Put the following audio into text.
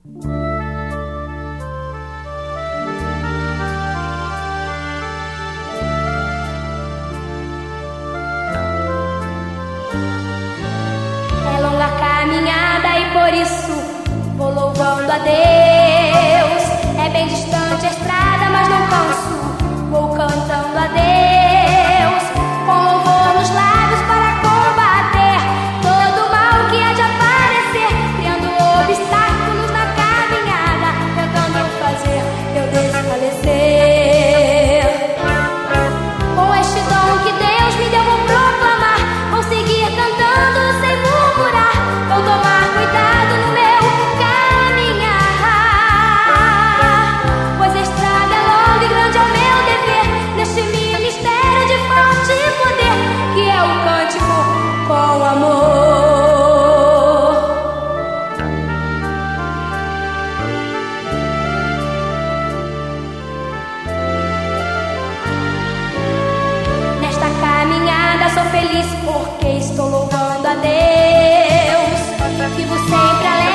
É longa a caminhada e por isso vou louvando a Deus. É bem distante a estrada, mas não canso, vou cantando a Deus, com louvor nos lábios para combater todo o mal que há de aparecer, criando obstáculos na caminhada, tentando fazer eu desfalecer. Com este dom que Deus me deu, vou proclamar, vou seguir cantando sem murmurar, vou tomar cuidado no meu caminhar, pois a estrada é longa e grande é o meu dever, neste ministério de forte poder, que é o cântico com amor. Nesta caminhada sou feliz porque estou louvando a Deus, vivo sempre alegre.